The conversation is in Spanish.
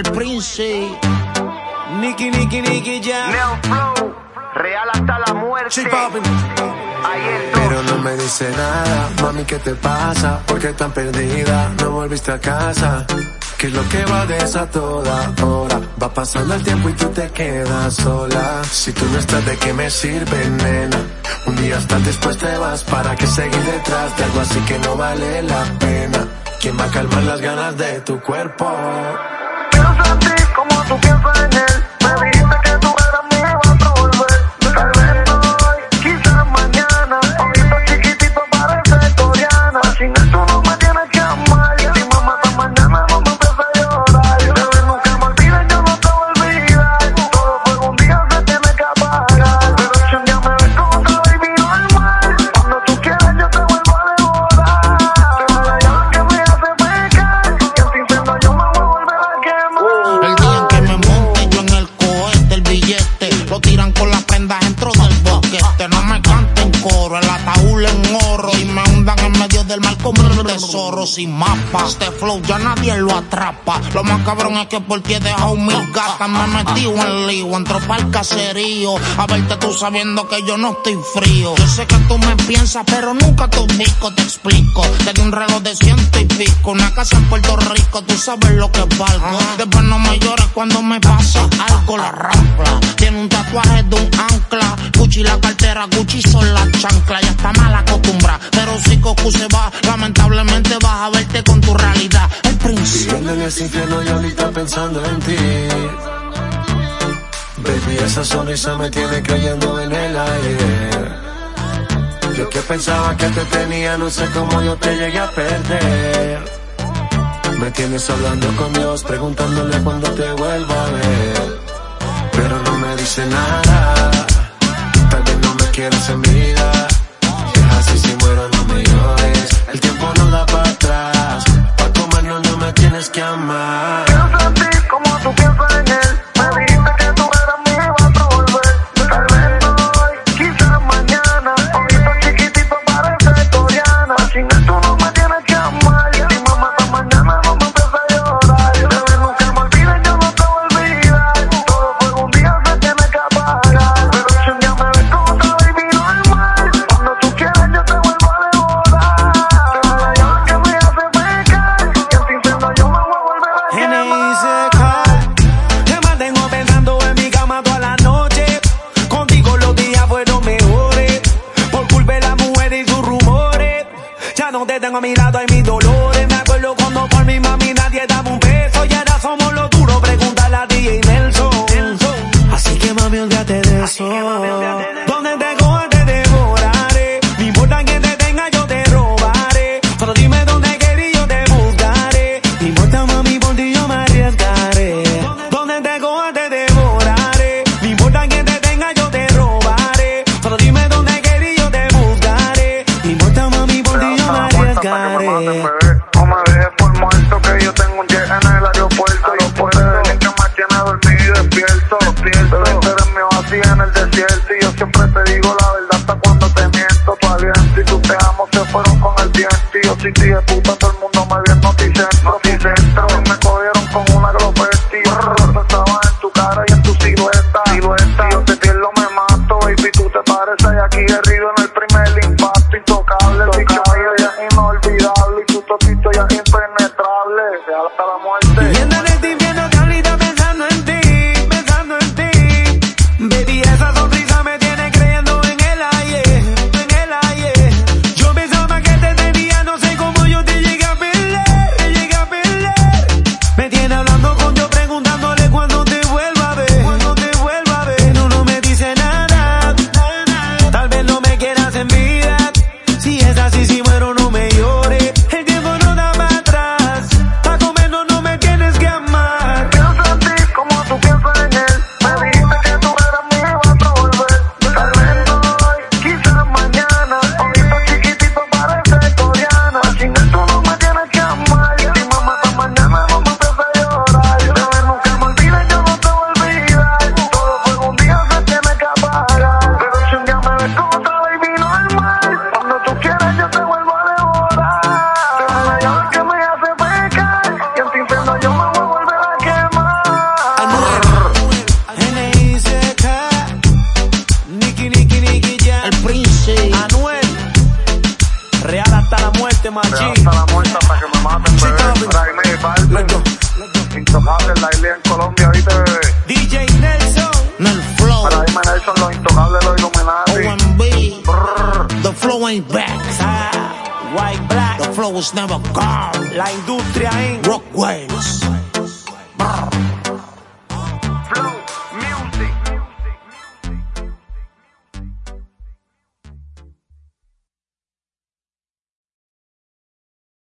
El Prince. Nicky Jam. Neo Flow, real hasta la muerte. Pero no me dice nada, mami, ¿qué te pasa? ¿Por qué tan perdida? No volviste a casa. ¿Qué es lo que va de esa toda hora? Va pasando el tiempo y tú te quedas sola. Si tú no estás, ¿de qué me sirve, nena? Un día estás, después te vas. ¿Para qué seguir detrás de algo así que no vale la pena? ¿Quién va a calmar las ganas de tu cuerpo? Quiero sentir como tú piensas en él. Me dijiste que tú eras mi vas a volver. Tal vez no hoy, quizás mañana. Ojito chiquitito parece coreana. Sin eso no me tienes que amar. Y si mamá hasta mañana no me empieza a llorar. Bebé, nunca me olvides, yo no te voy a olvidar. Todo por un día se tiene que apagar. Pero si un día me ves como otra baby normal, cuando tú quieras yo te vuelvo a devorar. Tú eres la llave que me hace pecar. Y así siendo yo me voy a volver a quemar. El día en que me monte yo en el cohete, el billete lo tiran con las prendas dentro del boquete. No me canten coro, el ataúd en oro y me hundan en medio del mar como un tesoro sin mapa. Este flow ya nadie lo atrapa. Lo más cabrón es que por ti he dejado mil gatas. Me he metido en lío, entro pa'l caserío a verte tú sabiendo que yo no estoy frío. Yo sé que tú me piensas pero nunca te ubico, te explico. Te di un reloj de 100 y pico, una casa en Puerto Rico, tú sabes lo que valgo. Después no me llores cuando me pasa algo. La rampla tiene un tatuaje de un ancla, Gucci la cartera, Gucci son las chanclas. Ya está mal acostumbrada, pero si Cocu se va, lamentablemente vas a verte con tu realidad. El Prince. Viviendo en ese infierno y ahorita pensando en ti. Baby, esa sonrisa me tiene cayendo en el aire. Yo que pensaba que te tenía, no sé cómo yo te llegué a perder. Me tienes hablando con Dios, preguntándole cuándo te vuelva a ver. Pero no me dice nada, tal vez no me quieras en vida. Si es así, si muero no me llores, el tiempo no da para atrás. Pa' comernos no me tienes que amar. Quiero sentir como tú piensas en él. Me dijiste que tú eras mi vas a volver. Tal vez no hoy, quizás mañana. Ojito chiquitito parece coreana. Sin eso no me tienes que amar. Y si mamá hasta mañana no me empieza a llorar. Bebé, nunca me olvides, yo no te voy a olvidar. Todo por un día se tiene que apagar. Pero si un día me ves como otra baby normal, cuando tú quieras yo te vuelvo a devorar. Tú eres la llave que me hace pecar. Y así siendo yo me voy a volver a quemar. Te mantengo pensando en mi cama toda la noche. Contigo los días fueron mejores. Por culpa de las mujeres y sus rumores. Ya no te tengo a mi lado, hay mis dolores. Me acuerdo cuando por mi mami nadie daba un beso. Y ahora somos los duros, pregúntale a DJ Nelson. Así que mami, olvídate de eso. Donde te cojas te devoraré. No importa quién te tenga, yo te robaré. Solo dime dónde quieres y yo te buscaré. No importa mami, por ti yo me arriesgaré. Donde te cojas te devoraré. No importa quién te tenga, yo te robaré. Solo dime dónde quieres y yo te buscaré. No importa mami, por ti yo me arriesgaré. No me dejes por muerto, que yo tengo un jet en el aeropuerto. Los poderes que me tiene dormido y despierto. Bebé, tú eres mi oasis en el desierto. Y yo siempre te digo la verdad hasta cuando te miento. Tu aliento y tus te amo se fueron con el viento. Y yo soy tío de puta, todo el mundo me vio en Noticentro. Y me cogieron con una glopesti. Estaba en tu cara y en tu silueta. Si yo te pierdo me mato, baby, tú te pareces a Jackie Guerrero en el primer impacto. Intocable, el bicho mío ya es inolvidable. Y tu totito ya es impenetrable. Real hasta la muerte. Viendo en este infierno que ahorita pensando en ti, pensando en ti. Baby, esa sonrisa me tiene creyendo en el aire, en el aire. Yo pensaba que te tenía, no sé cómo yo te llegué a perder, te llegué a perder. Me tiene hablando con Dios, preguntándole cuándo te vuelva a ver, cuándo te vuelva a ver. No me dice nada, tal vez no me quieras en vida. Si es así, si muero no me llores. El tiempo no da para atrás. Pa' comernos no me tienes que amar. Real hasta la muerte, machín. Real hasta la muerte hasta que me maten, bebé. Raimi, Balvin. Intocable, la isla en Colombia, ¿viste, bebé? DJ Nelson. Nel flow. Para Dime Nelson, los intocables, los Illuminati. OMB. The flow ain't back. White Black. The flow was never gone. La industria en Rockways.